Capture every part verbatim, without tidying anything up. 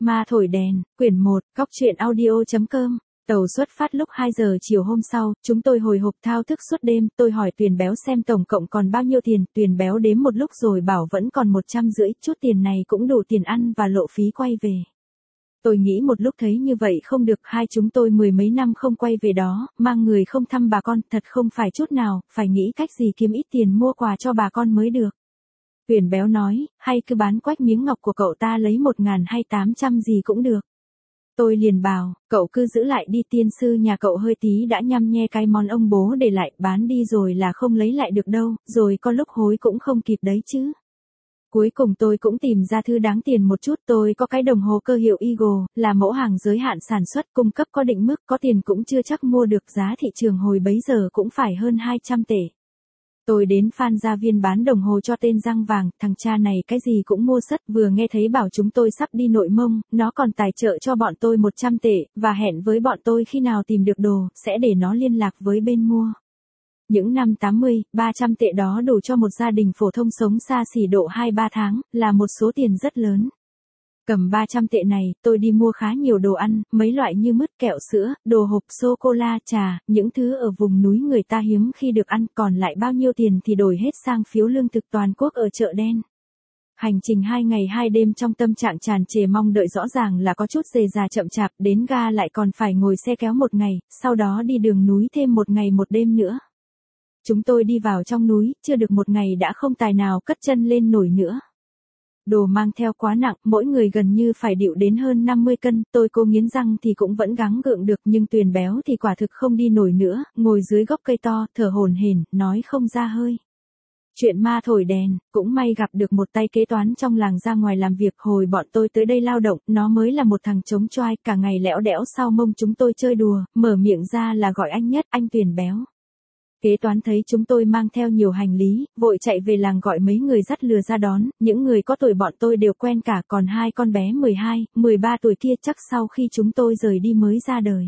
Ma thổi đèn, quyển một, góc truyện audio chấm com. Tàu xuất phát lúc hai giờ chiều hôm sau, chúng tôi hồi hộp thao thức suốt đêm, tôi hỏi Tuyền Béo xem tổng cộng còn bao nhiêu tiền, Tuyền Béo đếm một lúc rồi bảo vẫn còn một trăm rưỡi, chút tiền này cũng đủ tiền ăn và lộ phí quay về. Tôi nghĩ một lúc thấy như vậy không được, hai chúng tôi mười mấy năm không quay về đó, mang người không thăm bà con, thật không phải chút nào, phải nghĩ cách gì kiếm ít tiền mua quà cho bà con mới được. Tuyền Béo nói, hay cứ bán quách miếng ngọc của cậu ta lấy một ngàn hay tám trăm gì cũng được. Tôi liền bảo, cậu cứ giữ lại đi, tiên sư nhà cậu hơi tí đã nhăm nhe cái món ông bố để lại, bán đi rồi là không lấy lại được đâu, rồi có lúc hối cũng không kịp đấy chứ. Cuối cùng tôi cũng tìm ra thứ đáng tiền một chút, tôi có cái đồng hồ cơ hiệu Eagle, là mẫu hàng giới hạn sản xuất, cung cấp có định mức, có tiền cũng chưa chắc mua được, giá thị trường hồi bấy giờ cũng phải hơn hai trăm tệ. Tôi đến Phan Gia Viên bán đồng hồ cho tên răng vàng, thằng cha này cái gì cũng mua sất, vừa nghe thấy bảo chúng tôi sắp đi Nội Mông, nó còn tài trợ cho bọn tôi một trăm tệ, và hẹn với bọn tôi khi nào tìm được đồ, sẽ để nó liên lạc với bên mua. Những năm tám mươi, ba trăm tệ đó đủ cho một gia đình phổ thông sống xa xỉ độ hai ba tháng, là một số tiền rất lớn. Cầm ba trăm tệ này, tôi đi mua khá nhiều đồ ăn, mấy loại như mứt, kẹo sữa, đồ hộp sô-cô-la, trà, những thứ ở vùng núi người ta hiếm khi được ăn, còn lại bao nhiêu tiền thì đổi hết sang phiếu lương thực toàn quốc ở chợ đen. Hành trình hai ngày hai đêm trong tâm trạng tràn trề mong đợi, rõ ràng là có chút dề dà chậm chạp, đến ga lại còn phải ngồi xe kéo một ngày, sau đó đi đường núi thêm một ngày một đêm nữa. Chúng tôi đi vào trong núi, chưa được một ngày đã không tài nào cất chân lên nổi nữa. Đồ mang theo quá nặng, mỗi người gần như phải điệu đến hơn năm mươi cân, tôi cố nghiến răng thì cũng vẫn gắng gượng được, nhưng Tuyền Béo thì quả thực không đi nổi nữa, ngồi dưới gốc cây to, thở hổn hển, nói không ra hơi. Chuyện ma thổi đèn, cũng may gặp được một tay kế toán trong làng ra ngoài làm việc, hồi bọn tôi tới đây lao động, nó mới là một thằng trống choai, cả ngày lẽo đẽo sau mông chúng tôi chơi đùa, mở miệng ra là gọi anh Nhất, anh Tuyền Béo. Kế toán thấy chúng tôi mang theo nhiều hành lý, vội chạy về làng gọi mấy người dắt lừa ra đón, những người có tuổi bọn tôi đều quen cả, còn hai con bé mười hai, mười ba tuổi kia chắc sau khi chúng tôi rời đi mới ra đời.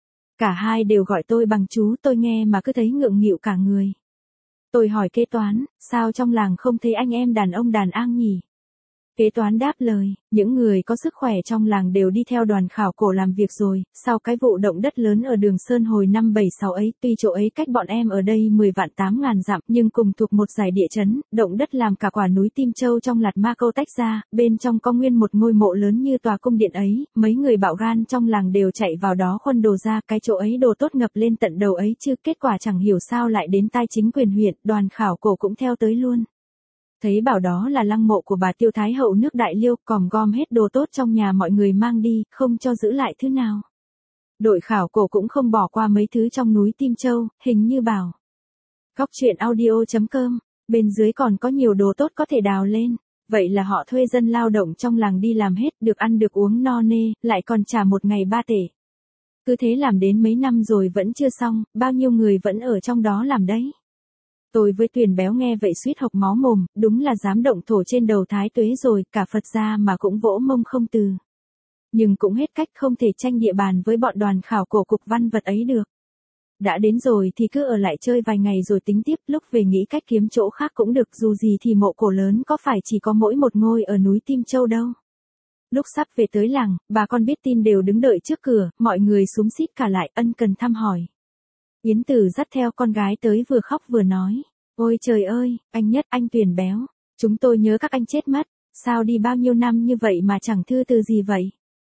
Cả hai đều gọi tôi bằng chú, tôi nghe mà cứ thấy ngượng nghịu cả người. Tôi hỏi kế toán, sao trong làng không thấy anh em đàn ông đàn an nhỉ? Kế toán đáp lời, những người có sức khỏe trong làng đều đi theo đoàn khảo cổ làm việc rồi, sau cái vụ động đất lớn ở Đường Sơn hồi năm bảy sáu ấy, tuy chỗ ấy cách bọn em ở đây mười vạn tám ngàn dặm, nhưng cùng thuộc một giải địa chấn, động đất làm cả quả núi Tim Châu trong Lạt Ma Câu tách ra, bên trong có nguyên một ngôi mộ lớn như tòa cung điện ấy, mấy người bạo gan trong làng đều chạy vào đó khuân đồ ra, cái chỗ ấy đồ tốt ngập lên tận đầu ấy chứ, kết quả chẳng hiểu sao lại đến tai chính quyền huyện, đoàn khảo cổ cũng theo tới luôn. Thấy bảo đó là lăng mộ của bà Tiêu Thái Hậu nước Đại Liêu, còm gom hết đồ tốt trong nhà mọi người mang đi, không cho giữ lại thứ nào. Đội khảo cổ cũng không bỏ qua mấy thứ trong núi Tim Châu, hình như bảo. Góc truyện audio chấm com, bên dưới còn có nhiều đồ tốt có thể đào lên. Vậy là họ thuê dân lao động trong làng đi làm hết, được ăn được uống no nê, lại còn trả một ngày ba tể. Cứ thế làm đến mấy năm rồi vẫn chưa xong, bao nhiêu người vẫn ở trong đó làm đấy. Tôi với Tuyền Béo nghe vậy suýt hộc máu mồm, đúng là dám động thổ trên đầu Thái Tuế rồi, cả Phật gia mà cũng vỗ mông không từ. Nhưng cũng hết cách, không thể tranh địa bàn với bọn đoàn khảo cổ cục văn vật ấy được. Đã đến rồi thì cứ ở lại chơi vài ngày rồi tính tiếp, lúc về nghĩ cách kiếm chỗ khác cũng được, dù gì thì mộ cổ lớn có phải chỉ có mỗi một ngôi ở núi Tim Châu đâu. Lúc sắp về tới làng, bà con biết tin đều đứng đợi trước cửa, mọi người xúm xít cả lại, ân cần thăm hỏi. Yến Tử dắt theo con gái tới vừa khóc vừa nói, ôi trời ơi, anh Nhất, anh Tuyền Béo, chúng tôi nhớ các anh chết mất, sao đi bao nhiêu năm như vậy mà chẳng thư từ gì vậy.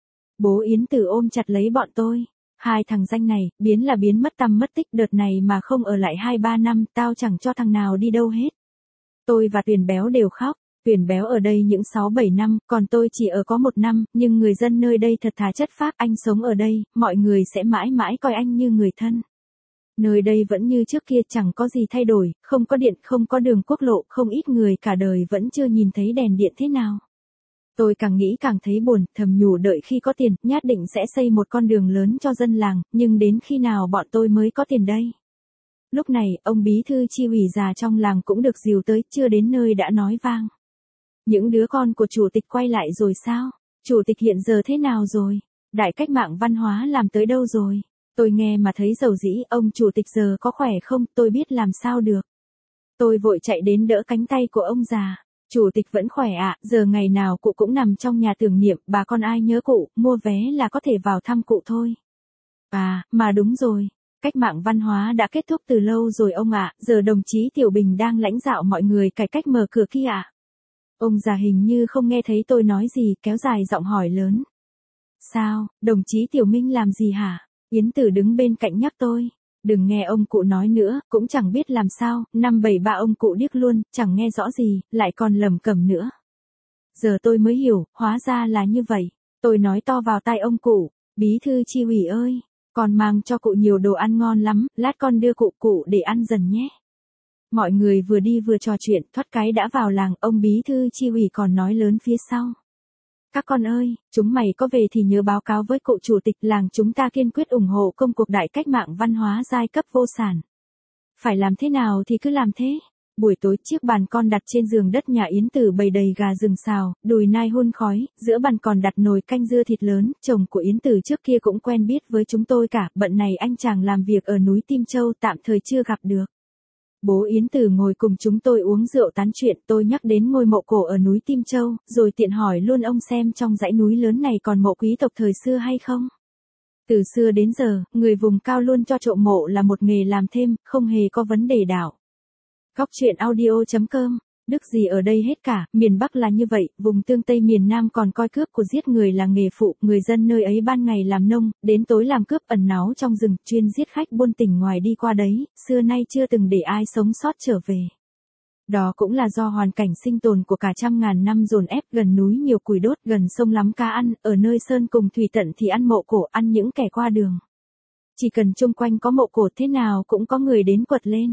Bố Yến Tử ôm chặt lấy bọn tôi, hai thằng danh này, biến là biến mất tăm mất tích, đợt này mà không ở lại hai ba năm, tao chẳng cho thằng nào đi đâu hết. Tôi và Tuyền Béo đều khóc. Tuyền Béo ở đây những sáu bảy năm, còn tôi chỉ ở có một năm, nhưng người dân nơi đây thật thà chất phác, anh sống ở đây, mọi người sẽ mãi mãi coi anh như người thân. Nơi đây vẫn như trước kia, chẳng có gì thay đổi, không có điện, không có đường quốc lộ, không ít người cả đời vẫn chưa nhìn thấy đèn điện thế nào. Tôi càng nghĩ càng thấy buồn, thầm nhủ đợi khi có tiền, nhất định sẽ xây một con đường lớn cho dân làng, nhưng đến khi nào bọn tôi mới có tiền đây? Lúc này, ông bí thư chi ủy già trong làng cũng được dìu tới, chưa đến nơi đã nói vang. Những đứa con của chủ tịch quay lại rồi sao? Chủ tịch hiện giờ thế nào rồi? Đại cách mạng văn hóa làm tới đâu rồi? Tôi nghe mà thấy dầu dĩ, ông chủ tịch giờ có khỏe không, tôi biết làm sao được. Tôi vội chạy đến đỡ cánh tay của ông già. Chủ tịch vẫn khỏe ạ, giờ ngày nào cụ cũng nằm trong nhà tưởng niệm, bà con ai nhớ cụ, mua vé là có thể vào thăm cụ thôi. À, mà đúng rồi. Cách mạng văn hóa đã kết thúc từ lâu rồi ông ạ, giờ đồng chí Tiểu Bình đang lãnh đạo mọi người cải cách mở cửa kia ạ. Ông già hình như không nghe thấy tôi nói gì, kéo dài giọng hỏi lớn. Sao, đồng chí Tiểu Minh làm gì hả? Yến Tử đứng bên cạnh nhắc tôi. Đừng nghe ông cụ nói nữa, cũng chẳng biết làm sao, năm bảy ba ông cụ điếc luôn, chẳng nghe rõ gì, lại còn lẩm cẩm nữa. Giờ tôi mới hiểu, hóa ra là như vậy. Tôi nói to vào tai ông cụ, bí thư chi ủy ơi, con mang cho cụ nhiều đồ ăn ngon lắm, lát con đưa cụ cụ để ăn dần nhé. Mọi người vừa đi vừa trò chuyện, thoát cái đã vào làng, ông bí thư chi ủy còn nói lớn phía sau. Các con ơi, chúng mày có về thì nhớ báo cáo với cụ chủ tịch làng chúng ta kiên quyết ủng hộ công cuộc đại cách mạng văn hóa giai cấp vô sản. Phải làm thế nào thì cứ làm thế. Buổi tối chiếc bàn con đặt trên giường đất nhà Yến Tử bày đầy gà rừng xào, đùi nai hun khói, giữa bàn còn đặt nồi canh dưa thịt lớn, chồng của Yến Tử trước kia cũng quen biết với chúng tôi cả, bận này anh chàng làm việc ở núi Tim Châu tạm thời chưa gặp được. Bố Yến Tử ngồi cùng chúng tôi uống rượu tán chuyện, tôi nhắc đến ngôi mộ cổ ở núi Tim Châu, rồi tiện hỏi luôn ông xem trong dãy núi lớn này còn mộ quý tộc thời xưa hay không. Từ xưa đến giờ, người vùng cao luôn cho trộm mộ là một nghề làm thêm, không hề có vấn đề đạo. Góc truyện audio chấm com, đức gì ở đây hết cả, miền Bắc là như vậy, vùng tương Tây miền Nam còn coi cướp của giết người là nghề phụ, người dân nơi ấy ban ngày làm nông, đến tối làm cướp ẩn náu trong rừng, chuyên giết khách buôn tỉnh ngoài đi qua đấy, xưa nay chưa từng để ai sống sót trở về. Đó cũng là do hoàn cảnh sinh tồn của cả trăm ngàn năm dồn ép, gần núi nhiều củi đốt, gần sông lắm cá ăn, ở nơi sơn cùng thủy tận thì ăn mộ cổ, ăn những kẻ qua đường. Chỉ cần chung quanh có mộ cổ thế nào cũng có người đến quật lên.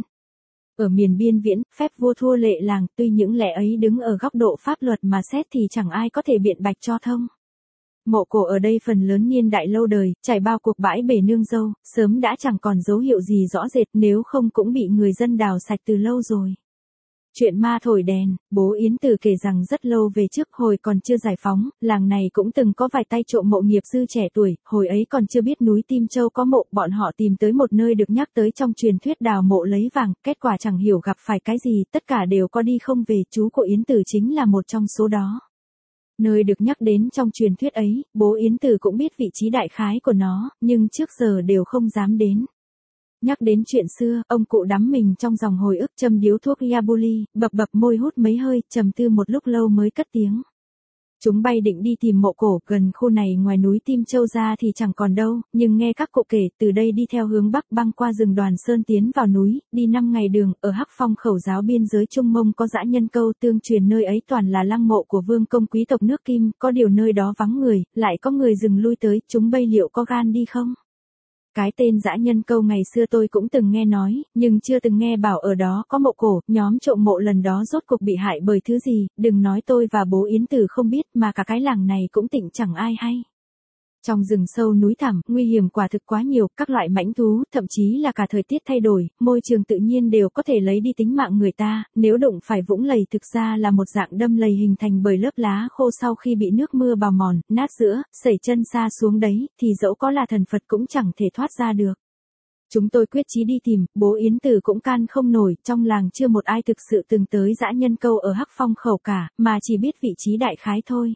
Ở miền biên viễn, phép vua thua lệ làng, tuy những lẽ ấy đứng ở góc độ pháp luật mà xét thì chẳng ai có thể biện bạch cho thông. Mộ cổ ở đây phần lớn niên đại lâu đời, trải bao cuộc bãi bể nương dâu, sớm đã chẳng còn dấu hiệu gì rõ rệt, nếu không cũng bị người dân đào sạch từ lâu rồi. Chuyện ma thổi đèn, bố Yến Tử kể rằng rất lâu về trước, hồi còn chưa giải phóng, làng này cũng từng có vài tay trộm mộ nghiệp dư trẻ tuổi, hồi ấy còn chưa biết núi Tim Châu có mộ, bọn họ tìm tới một nơi được nhắc tới trong truyền thuyết đào mộ lấy vàng, kết quả chẳng hiểu gặp phải cái gì, tất cả đều có đi không về, chú của Yến Tử chính là một trong số đó. Nơi được nhắc đến trong truyền thuyết ấy, bố Yến Tử cũng biết vị trí đại khái của nó, nhưng trước giờ đều không dám đến. Nhắc đến chuyện xưa, ông cụ đắm mình trong dòng hồi ức, châm điếu thuốc Yabuli, bập bập môi hút mấy hơi, trầm tư một lúc lâu mới cất tiếng. Chúng bay định đi tìm mộ cổ, gần khu này ngoài núi Tim Châu ra thì chẳng còn đâu, nhưng nghe các cụ kể, từ đây đi theo hướng bắc băng qua rừng Đoàn Sơn tiến vào núi, đi năm ngày đường, ở Hắc Phong khẩu giáo biên giới Trung Mông có dã nhân câu, tương truyền nơi ấy toàn là lăng mộ của vương công quý tộc nước Kim, có điều nơi đó vắng người, lại có người rừng lui tới, chúng bay liệu có gan đi không? Cái tên dã nhân câu ngày xưa tôi cũng từng nghe nói, nhưng chưa từng nghe bảo ở đó có mộ cổ, nhóm trộm mộ lần đó rốt cuộc bị hại bởi thứ gì, đừng nói tôi và bố Yến Tử không biết mà cả cái làng này cũng tịnh chẳng ai hay. Trong rừng sâu núi thẳm, nguy hiểm quả thực quá nhiều, các loại mãnh thú, thậm chí là cả thời tiết thay đổi, môi trường tự nhiên đều có thể lấy đi tính mạng người ta, nếu đụng phải vũng lầy thực ra là một dạng đâm lầy hình thành bởi lớp lá khô sau khi bị nước mưa bào mòn, nát giữa, sẩy chân xa xuống đấy, thì dẫu có là thần Phật cũng chẳng thể thoát ra được. Chúng tôi quyết chí đi tìm, bố Yến Tử cũng can không nổi, trong làng chưa một ai thực sự từng tới dã nhân câu ở Hắc Phong khẩu cả, mà chỉ biết vị trí đại khái thôi.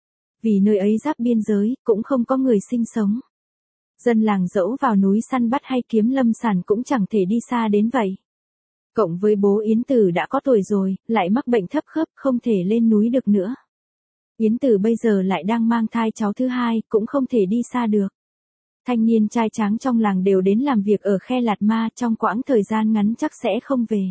Vì nơi ấy giáp biên giới, cũng không có người sinh sống. Dân làng dẫu vào núi săn bắt hay kiếm lâm sản cũng chẳng thể đi xa đến vậy. Cộng với bố Yến Tử đã có tuổi rồi, lại mắc bệnh thấp khớp, không thể lên núi được nữa. Yến Tử bây giờ lại đang mang thai cháu thứ hai, cũng không thể đi xa được. Thanh niên trai tráng trong làng đều đến làm việc ở Khe Lạt Ma, trong quãng thời gian ngắn chắc sẽ không về.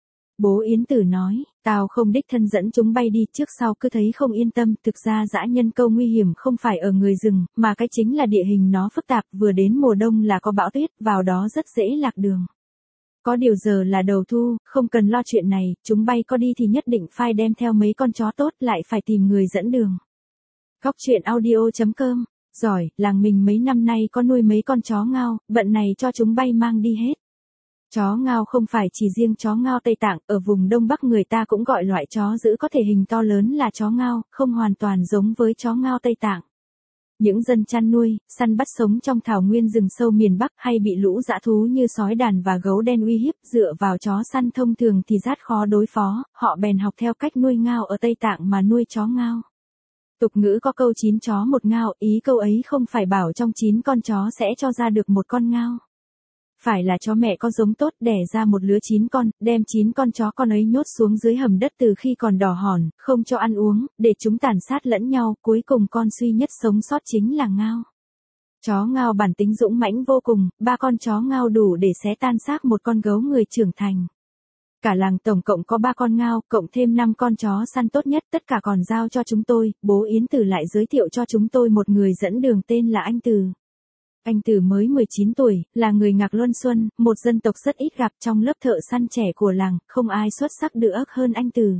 Bố Yến Tử nói, tao không đích thân dẫn chúng bay đi, trước sau cứ thấy không yên tâm, thực ra dã nhân câu nguy hiểm không phải ở người rừng, mà cái chính là địa hình nó phức tạp, vừa đến mùa đông là có bão tuyết, vào đó rất dễ lạc đường. Có điều giờ là đầu thu, không cần lo chuyện này, chúng bay có đi thì nhất định phải đem theo mấy con chó tốt, lại phải tìm người dẫn đường. Góc truyện audio chấm com, giỏi, làng mình mấy năm nay có nuôi mấy con chó ngao, bận này cho chúng bay mang đi hết. Chó ngao không phải chỉ riêng chó ngao Tây Tạng, ở vùng Đông Bắc người ta cũng gọi loại chó dữ có thể hình to lớn là chó ngao, không hoàn toàn giống với chó ngao Tây Tạng. Những dân chăn nuôi, săn bắt sống trong thảo nguyên rừng sâu miền Bắc hay bị lũ dã thú như sói đàn và gấu đen uy hiếp dựa vào chó săn thông thường thì rất khó đối phó, họ bèn học theo cách nuôi ngao ở Tây Tạng mà nuôi chó ngao. Tục ngữ có câu chín chó một ngao, ý câu ấy không phải bảo trong chín con chó sẽ cho ra được một con ngao. Phải là chó mẹ có giống tốt đẻ ra một lứa chín con, đem chín con chó con ấy nhốt xuống dưới hầm đất từ khi còn đỏ hòn, không cho ăn uống, để chúng tàn sát lẫn nhau, cuối cùng con duy nhất sống sót chính là ngao. Chó ngao bản tính dũng mãnh vô cùng, ba con chó ngao đủ để xé tan xác một con gấu người trưởng thành. Cả làng tổng cộng có ba con ngao, cộng thêm năm con chó săn tốt nhất, tất cả còn giao cho chúng tôi, bố Yến Tử lại giới thiệu cho chúng tôi một người dẫn đường tên là anh Từ. Anh Từ mới mười chín tuổi, là người Ngạc Luân Xuân, một dân tộc rất ít gặp trong lớp thợ săn trẻ của làng, không ai xuất sắc được hơn anh Từ.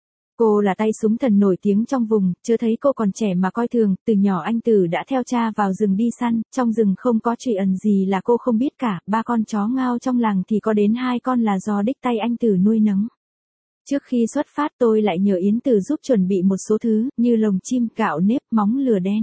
Cô là tay súng thần nổi tiếng trong vùng, chưa thấy cô còn trẻ mà coi thường, từ nhỏ anh Từ đã theo cha vào rừng đi săn, trong rừng không có chuyện ẩn gì là cô không biết cả, ba con chó ngao trong làng thì có đến hai con là do đích tay anh Từ nuôi nấng. Trước khi xuất phát tôi lại nhờ Yến Từ giúp chuẩn bị một số thứ, như lồng chim, gạo nếp, móng lửa đen,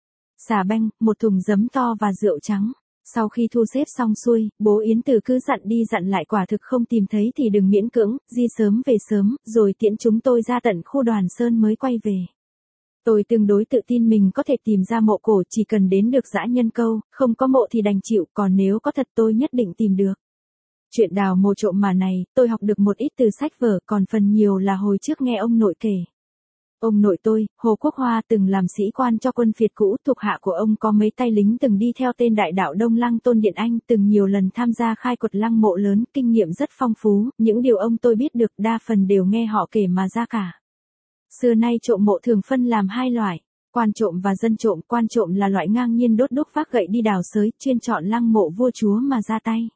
xà beng, một thùng giấm to và rượu trắng. Sau khi thu xếp xong xuôi, bố Yến Từ cứ dặn đi dặn lại quả thực không tìm thấy thì đừng miễn cưỡng, di sớm về sớm, rồi tiễn chúng tôi ra tận khu Đoàn Sơn mới quay về. Tôi tương đối tự tin mình có thể tìm ra mộ cổ, chỉ cần đến được dã Nhân Câu, không có mộ thì đành chịu, còn nếu có thật tôi nhất định tìm được. Chuyện đào mộ trộm mà này, tôi học được một ít từ sách vở, còn phần nhiều là hồi trước nghe ông nội kể. Ông nội tôi, Hồ Quốc Hoa, từng làm sĩ quan cho quân phiệt cũ, thuộc hạ của ông có mấy tay lính từng đi theo tên đại đạo Đông Lăng Tôn Điện Anh, từng nhiều lần tham gia khai quật lăng mộ lớn, kinh nghiệm rất phong phú, những điều ông tôi biết được đa phần đều nghe họ kể mà ra cả. Xưa nay trộm mộ thường phân làm hai loại, quan trộm và dân trộm. Quan trộm là loại ngang nhiên đốt đúc vác gậy đi đào xới, chuyên chọn lăng mộ vua chúa mà ra tay.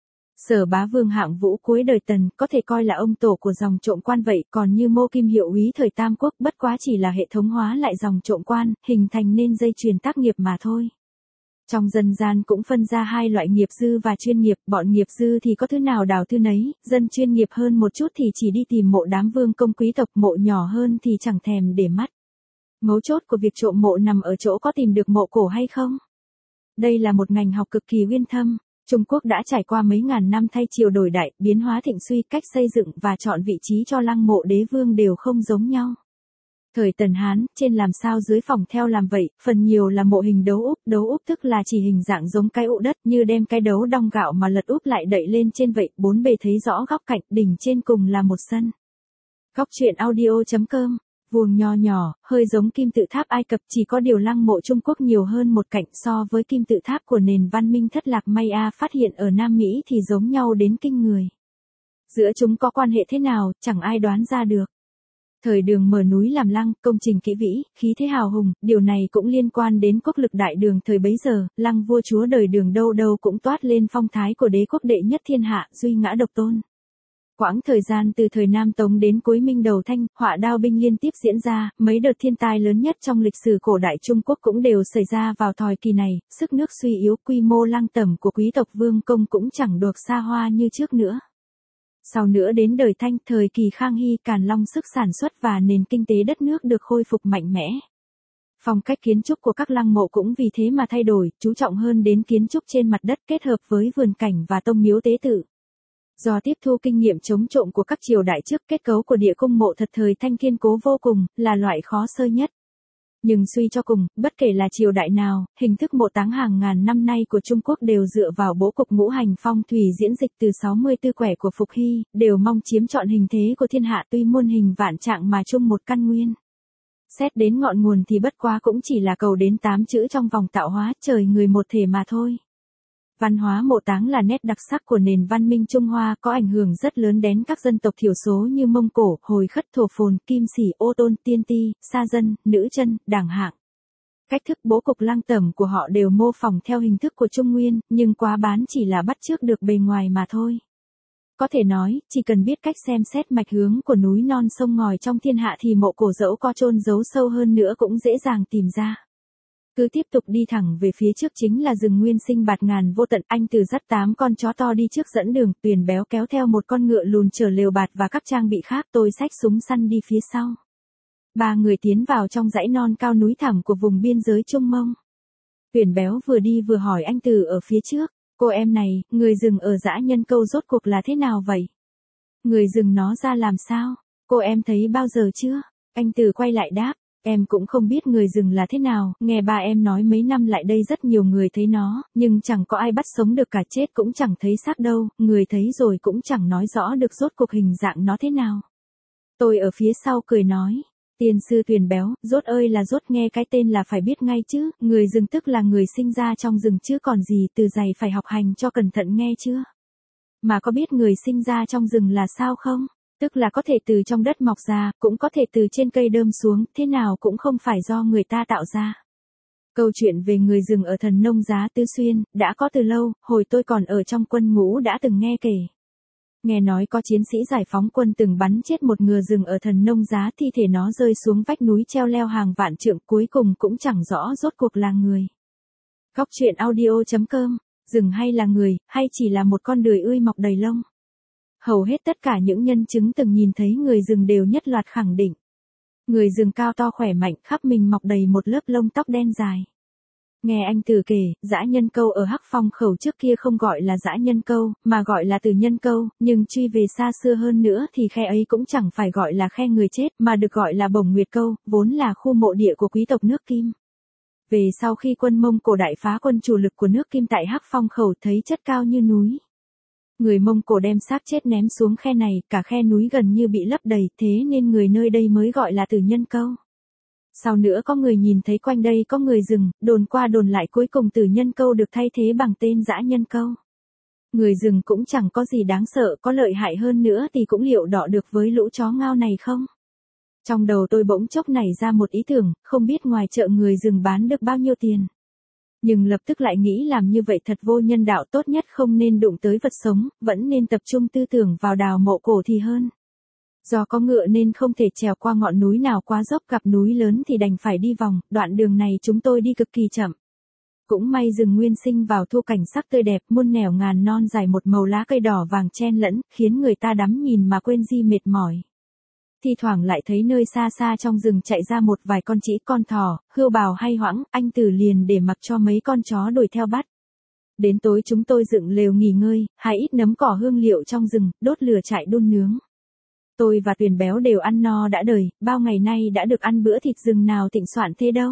Sở Bá Vương Hạng Vũ cuối đời Tần, có thể coi là ông tổ của dòng trộm quan vậy, còn như Mô Kim Hiệu úy thời Tam Quốc bất quá chỉ là hệ thống hóa lại dòng trộm quan, hình thành nên dây chuyền tác nghiệp mà thôi. Trong dân gian cũng phân ra hai loại nghiệp dư và chuyên nghiệp, bọn nghiệp dư thì có thứ nào đào thứ nấy, dân chuyên nghiệp hơn một chút thì chỉ đi tìm mộ đám vương công quý tộc, mộ nhỏ hơn thì chẳng thèm để mắt. Mấu chốt của việc trộm mộ nằm ở chỗ có tìm được mộ cổ hay không. Đây là một ngành học cực kỳ uyên thâm. Trung Quốc đã trải qua mấy ngàn năm thay chiều đổi đại, biến hóa thịnh suy, cách xây dựng và chọn vị trí cho lăng mộ đế vương đều không giống nhau. Thời Tần Hán, trên làm sao dưới phòng theo làm vậy, phần nhiều là mộ hình đấu úp, đấu úp tức là chỉ hình dạng giống cái ụ đất, như đem cái đấu đong gạo mà lật úp lại đậy lên trên vậy, bốn bề thấy rõ góc cạnh, đỉnh trên cùng là một sân. Góc truyện audio chấm com. Vuông nho nhỏ, hơi giống kim tự tháp Ai Cập, chỉ có điều lăng mộ Trung Quốc nhiều hơn một cạnh so với kim tự tháp của nền văn minh thất lạc Maya phát hiện ở Nam Mỹ thì giống nhau đến kinh người. Giữa chúng có quan hệ thế nào, chẳng ai đoán ra được. Thời Đường mở núi làm lăng, công trình kỹ vĩ, khí thế hào hùng, điều này cũng liên quan đến quốc lực đại Đường thời bấy giờ, lăng vua chúa đời Đường đâu đâu cũng toát lên phong thái của đế quốc đệ nhất thiên hạ, duy ngã độc tôn. Quãng thời gian từ thời Nam Tống đến cuối Minh đầu Thanh, họa đao binh liên tiếp diễn ra, mấy đợt thiên tai lớn nhất trong lịch sử cổ đại Trung Quốc cũng đều xảy ra vào thời kỳ này, sức nước suy yếu, quy mô lăng tẩm của quý tộc vương công cũng chẳng được xa hoa như trước nữa. Sau nữa đến đời Thanh, thời kỳ Khang Hy, Càn Long sức sản xuất và nền kinh tế đất nước được khôi phục mạnh mẽ. Phong cách kiến trúc của các lăng mộ cũng vì thế mà thay đổi, chú trọng hơn đến kiến trúc trên mặt đất kết hợp với vườn cảnh và tông miếu tế tự. Do tiếp thu kinh nghiệm chống trộm của các triều đại trước, kết cấu của địa cung mộ thật thời Thanh kiên cố vô cùng, là loại khó sơ nhất. Nhưng suy cho cùng, bất kể là triều đại nào, hình thức mộ táng hàng ngàn năm nay của Trung Quốc đều dựa vào bố cục ngũ hành phong thủy diễn dịch từ sáu mươi tư quẻ của Phục Hy, đều mong chiếm trọn hình thế của thiên hạ tuy muôn hình vạn trạng mà chung một căn nguyên. Xét đến ngọn nguồn thì bất quá cũng chỉ là cầu đến tám chữ trong vòng tạo hóa trời người một thể mà thôi. Văn hóa mộ táng là nét đặc sắc của nền văn minh Trung Hoa, có ảnh hưởng rất lớn đến các dân tộc thiểu số như Mông Cổ, Hồi Khất, Thổ Phồn, Kim Sĩ, Ô Tôn, Tiên Ti, Sa Dân, Nữ Chân, Đảng Hạng. Cách thức bố cục lăng tẩm của họ đều mô phỏng theo hình thức của Trung Nguyên, nhưng quá bán chỉ là bắt chước được bề ngoài mà thôi. Có thể nói, chỉ cần biết cách xem xét mạch hướng của núi non sông ngòi trong thiên hạ thì mộ cổ dẫu có chôn giấu sâu hơn nữa cũng dễ dàng tìm ra. Cứ tiếp tục đi thẳng về phía trước chính là rừng nguyên sinh bạt ngàn vô tận. Anh Từ dắt tám con chó to đi trước dẫn đường, Tuyền béo kéo theo một con ngựa lùn chở lều bạt và các trang bị khác, tôi xách súng săn đi phía sau. Ba người tiến vào trong dãy non cao núi thẳm của vùng biên giới Trung Mông. Tuyển béo vừa đi vừa hỏi anh Từ ở phía trước, cô em này, người rừng ở Dã Nhân Câu rốt cuộc là thế nào vậy? Người rừng nó ra làm sao? Cô em thấy bao giờ chưa? Anh Từ quay lại đáp, em cũng không biết người rừng là thế nào, nghe ba em nói mấy năm lại đây rất nhiều người thấy nó, nhưng chẳng có ai bắt sống được cả, chết cũng chẳng thấy xác đâu, người thấy rồi cũng chẳng nói rõ được rốt cuộc hình dạng nó thế nào. Tôi ở phía sau cười nói, tiên sư Tuyền béo, rốt ơi là rốt, nghe cái tên là phải biết ngay chứ, người rừng tức là người sinh ra trong rừng chứ còn gì, từ dày phải học hành cho cẩn thận nghe chưa? Mà có biết người sinh ra trong rừng là sao không? Tức là có thể từ trong đất mọc ra, cũng có thể từ trên cây đơm xuống, thế nào cũng không phải do người ta tạo ra. Câu chuyện về người rừng ở Thần Nông Giá Tư Xuyên, đã có từ lâu, hồi tôi còn ở trong quân ngũ đã từng nghe kể. Nghe nói có chiến sĩ giải phóng quân từng bắn chết một ngựa rừng ở Thần Nông Giá, thi thể nó rơi xuống vách núi treo leo hàng vạn trượng, cuối cùng cũng chẳng rõ rốt cuộc là người. Góc truyện audio chấm com, rừng hay là người, hay chỉ là một con đười ươi mọc đầy lông? Hầu hết tất cả những nhân chứng từng nhìn thấy người rừng đều nhất loạt khẳng định. Người rừng cao to khỏe mạnh, khắp mình mọc đầy một lớp lông tóc đen dài. Nghe anh Từ kể, Dã Nhân Câu ở Hắc Phong Khẩu trước kia không gọi là Dã Nhân Câu, mà gọi là Từ Nhân Câu, nhưng truy về xa xưa hơn nữa thì khe ấy cũng chẳng phải gọi là khe người chết, mà được gọi là Bổng Nguyệt Câu, vốn là khu mộ địa của quý tộc nước Kim. Về sau khi quân Mông Cổ đại phá quân chủ lực của nước Kim tại Hắc Phong Khẩu thấy chất cao như núi. Người Mông Cổ đem xác chết ném xuống khe này, cả khe núi gần như bị lấp đầy, thế nên người nơi đây mới gọi là Từ Nhân Câu. Sau nữa có người nhìn thấy quanh đây có người rừng, đồn qua đồn lại cuối cùng Từ Nhân Câu được thay thế bằng tên Dã Nhân Câu. Người rừng cũng chẳng có gì đáng sợ, có lợi hại hơn nữa thì cũng liệu đọ được với lũ chó ngao này không? Trong đầu tôi bỗng chốc nảy ra một ý tưởng, không biết ngoài chợ người rừng bán được bao nhiêu tiền. Nhưng lập tức lại nghĩ làm như vậy thật vô nhân đạo, tốt nhất không nên đụng tới vật sống, vẫn nên tập trung tư tưởng vào đào mộ cổ thì hơn. Do có ngựa nên không thể trèo qua ngọn núi nào quá dốc, gặp núi lớn thì đành phải đi vòng, đoạn đường này chúng tôi đi cực kỳ chậm. Cũng may rừng nguyên sinh vào thu cảnh sắc tươi đẹp, muôn nẻo ngàn non dài một màu lá cây đỏ vàng chen lẫn, khiến người ta đắm nhìn mà quên di mệt mỏi. Thi thoảng lại thấy nơi xa xa trong rừng chạy ra một vài con trĩ, con thỏ, hươu bào hay hoãng, anh Từ liền để mặc cho mấy con chó đuổi theo bắt. Đến tối chúng tôi dựng lều nghỉ ngơi, hái ít nấm cỏ hương liệu trong rừng, đốt lửa trại đun nướng. Tôi và Tuyền béo đều ăn no đã đời, bao ngày nay đã được ăn bữa thịt rừng nào thịnh soạn thế đâu.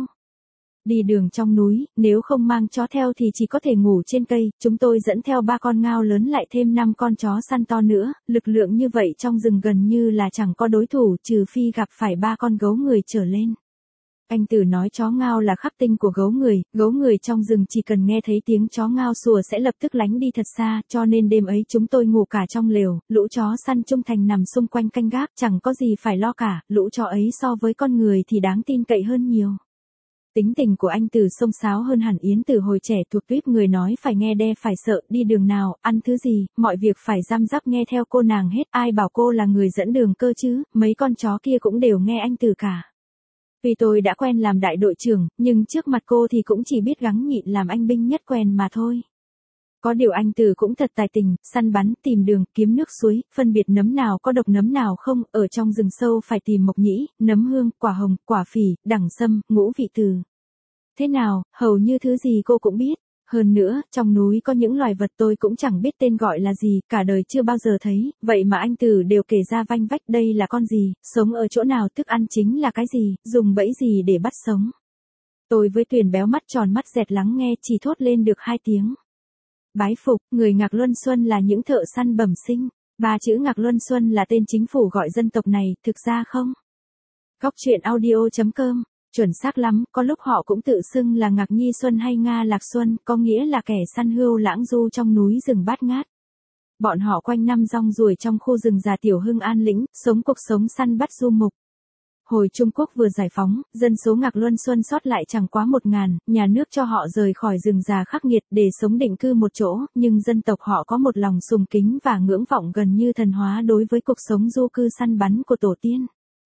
Đi đường trong núi, nếu không mang chó theo thì chỉ có thể ngủ trên cây, chúng tôi dẫn theo ba con ngao lớn lại thêm năm con chó săn to nữa, lực lượng như vậy trong rừng gần như là chẳng có đối thủ, trừ phi gặp phải ba con gấu người trở lên. Anh Từ nói chó ngao là khắc tinh của gấu người, gấu người trong rừng chỉ cần nghe thấy tiếng chó ngao sủa sẽ lập tức lánh đi thật xa, cho nên đêm ấy chúng tôi ngủ cả trong lều, lũ chó săn trung thành nằm xung quanh canh gác, chẳng có gì phải lo cả, lũ chó ấy so với con người thì đáng tin cậy hơn nhiều. Tính tình của anh Từ xông xáo hơn hẳn Yến từ hồi trẻ, thuộc tuýp người nói phải nghe đe phải sợ, đi đường nào, ăn thứ gì, mọi việc phải răm rắp nghe theo cô nàng hết, ai bảo cô là người dẫn đường cơ chứ, mấy con chó kia cũng đều nghe anh Từ cả. Vì tôi đã quen làm đại đội trưởng, nhưng trước mặt cô thì cũng chỉ biết gắng nhịn làm anh binh nhất quèn mà thôi. Có điều anh Từ cũng thật tài tình, săn bắn, tìm đường, kiếm nước suối, phân biệt nấm nào có độc nấm nào không, ở trong rừng sâu phải tìm mộc nhĩ, nấm hương, quả hồng, quả phỉ, đẳng sâm, ngũ vị từ. Thế nào, hầu như thứ gì cô cũng biết. Hơn nữa, trong núi có những loài vật tôi cũng chẳng biết tên gọi là gì, cả đời chưa bao giờ thấy, vậy mà anh Từ đều kể ra vanh vách đây là con gì, sống ở chỗ nào, thức ăn chính là cái gì, dùng bẫy gì để bắt sống. Tôi với Tuyền béo mắt tròn mắt dẹt lắng nghe chỉ thốt lên được hai tiếng. Bái phục, người Ngạc Luân Xuân là những thợ săn bẩm sinh, ba chữ Ngạc Luân Xuân là tên chính phủ gọi dân tộc này, thực ra không? Góc truyện audio chấm com, chuẩn xác lắm, có lúc họ cũng tự xưng là Ngạc Nhi Xuân hay Nga Lạc Xuân, có nghĩa là kẻ săn hươu lãng du trong núi rừng bát ngát. Bọn họ quanh năm rong ruổi trong khu rừng già Tiểu Hưng An Lĩnh, sống cuộc sống săn bắt du mục. Hồi Trung Quốc vừa giải phóng, dân số Ngạc Luân Xuân sót lại chẳng quá một ngàn, nhà nước cho họ rời khỏi rừng già khắc nghiệt để sống định cư một chỗ, nhưng dân tộc họ có một lòng sùng kính và ngưỡng vọng gần như thần hóa đối với cuộc sống du cư săn bắn của tổ tiên.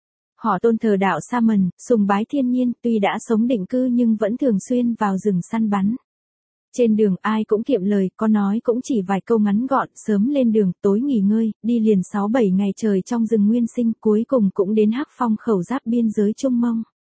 Họ tôn thờ đạo Sa Mần, sùng bái thiên nhiên, tuy đã sống định cư nhưng vẫn thường xuyên vào rừng săn bắn. Trên đường ai cũng kiệm lời, có nói cũng chỉ vài câu ngắn gọn, sớm lên đường, tối nghỉ ngơi, đi liền sáu bảy ngày trời trong rừng nguyên sinh, cuối cùng cũng đến Hắc Phong Khẩu giáp biên giới Trung Mông.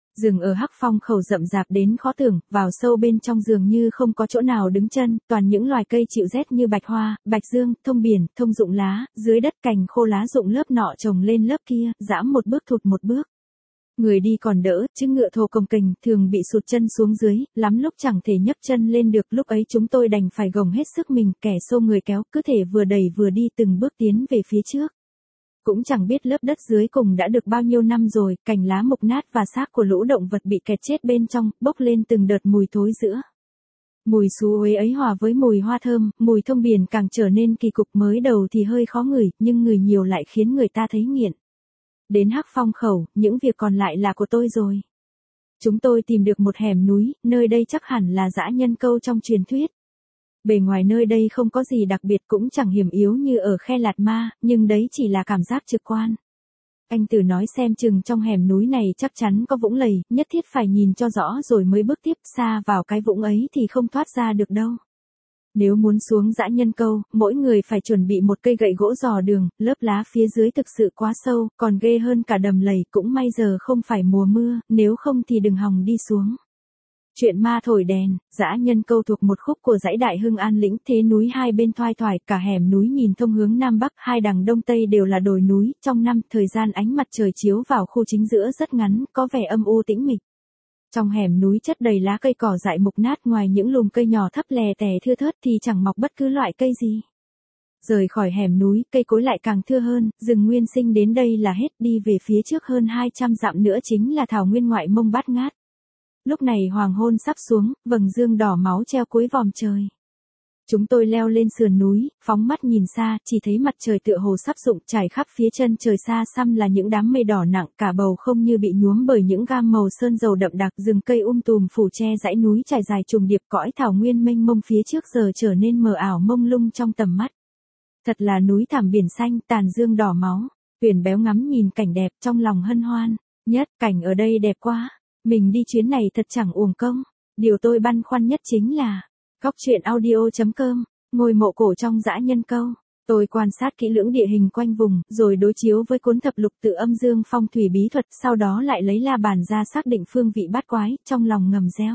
Rừng ở Hắc Phong khẩu rậm rạp đến khó tưởng, vào sâu bên trong dường như không có chỗ nào đứng chân, toàn những loài cây chịu rét như bạch hoa, bạch dương, thông biển, thông dụng lá, dưới đất cành khô lá rụng lớp nọ trồng lên lớp kia, giãm một bước thụt một bước. Người đi còn đỡ, chứ ngựa thồ cồng kềnh thường bị sụt chân xuống dưới, lắm lúc chẳng thể nhấc chân lên được, lúc ấy chúng tôi đành phải gồng hết sức mình, kẻ xô người kéo, cứ thể vừa đẩy vừa đi từng bước tiến về phía trước. Cũng chẳng biết lớp đất dưới cùng đã được bao nhiêu năm rồi, cành lá mục nát và xác của lũ động vật bị kẹt chết bên trong, bốc lên từng đợt mùi thối rữa. Mùi xú uế ấy hòa với mùi hoa thơm, mùi thông biển càng trở nên kỳ cục, mới đầu thì hơi khó ngửi, nhưng người nhiều lại khiến người ta thấy nghiện. Đến Hắc Phong khẩu, những việc còn lại là của tôi rồi. Chúng tôi tìm được một hẻm núi, nơi đây chắc hẳn là dã nhân câu trong truyền thuyết. Bề ngoài nơi đây không có gì đặc biệt, cũng chẳng hiểm yếu như ở Khe Lạt Ma, nhưng đấy chỉ là cảm giác trực quan. Anh Tử nói xem chừng trong hẻm núi này chắc chắn có vũng lầy, nhất thiết phải nhìn cho rõ rồi mới bước tiếp, xa vào cái vũng ấy thì không thoát ra được đâu. Nếu muốn xuống dã nhân câu, mỗi người phải chuẩn bị một cây gậy gỗ dò đường, lớp lá phía dưới thực sự quá sâu, còn ghê hơn cả đầm lầy, cũng may giờ không phải mùa mưa, nếu không thì đừng hòng đi xuống. Chuyện ma thổi đèn, dã nhân câu thuộc một khúc của dãy Đại Hưng An Lĩnh, thế núi hai bên thoai thoải, cả hẻm núi nhìn thông hướng Nam Bắc, hai đằng Đông Tây đều là đồi núi, trong năm, thời gian ánh mặt trời chiếu vào khu chính giữa rất ngắn, có vẻ âm u tĩnh mịch. Trong hẻm núi chất đầy lá cây cỏ dại mục nát, ngoài những lùm cây nhỏ thấp lè tè thưa thớt thì chẳng mọc bất cứ loại cây gì. Rời khỏi hẻm núi, cây cối lại càng thưa hơn, rừng nguyên sinh đến đây là hết, đi về phía trước hơn hai trăm dặm nữa chính là thảo nguyên ngoại mông bát ngát. Lúc này hoàng hôn sắp xuống, vầng dương đỏ máu treo cuối vòm trời. Chúng tôi leo lên sườn núi, phóng mắt nhìn xa, chỉ thấy mặt trời tựa hồ sắp rụng, trải khắp phía chân trời xa xăm là những đám mây đỏ nặng, cả bầu không như bị nhuốm bởi những gam màu sơn dầu đậm đặc, rừng cây um tùm phủ che dãy núi trải dài trùng điệp, cõi thảo nguyên mênh mông phía trước giờ trở nên mờ ảo mông lung trong tầm mắt. Thật là núi thảm biển xanh, tàn dương đỏ máu. Tuyền béo ngắm nhìn cảnh đẹp, trong lòng hân hoan. Nhất, cảnh ở đây đẹp quá. Mình đi chuyến này thật chẳng uổng công. Điều tôi băn khoăn nhất chính là Góc truyện audio chấm com, ngôi mộ cổ trong dã nhân câu. Tôi quan sát kỹ lưỡng địa hình quanh vùng, rồi đối chiếu với cuốn thập lục tự âm dương phong thủy bí thuật, sau đó lại lấy la bàn ra xác định phương vị bát quái, trong lòng ngầm reo.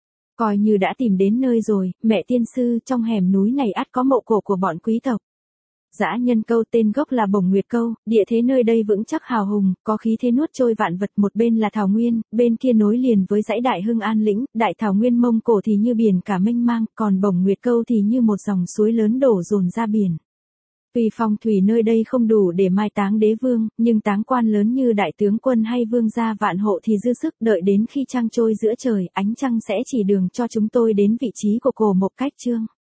Coi như đã tìm đến nơi rồi, mẹ tiên sư, trong hẻm núi này ắt có mộ cổ của bọn quý tộc. Dã nhân câu tên gốc là Bổng Nguyệt Câu, địa thế nơi đây vững chắc hào hùng, có khí thế nuốt trôi vạn vật, một bên là thảo nguyên, bên kia nối liền với dãy Đại Hưng An Lĩnh, đại thảo nguyên Mông Cổ thì như biển cả mênh mang, còn Bổng Nguyệt Câu thì như một dòng suối lớn đổ dồn ra biển. Tuy phong thủy nơi đây không đủ để mai táng đế vương, nhưng táng quan lớn như đại tướng quân hay vương gia vạn hộ thì dư sức, đợi đến khi trăng trôi giữa trời, ánh trăng sẽ chỉ đường cho chúng tôi đến vị trí của cổ mộc cách trương.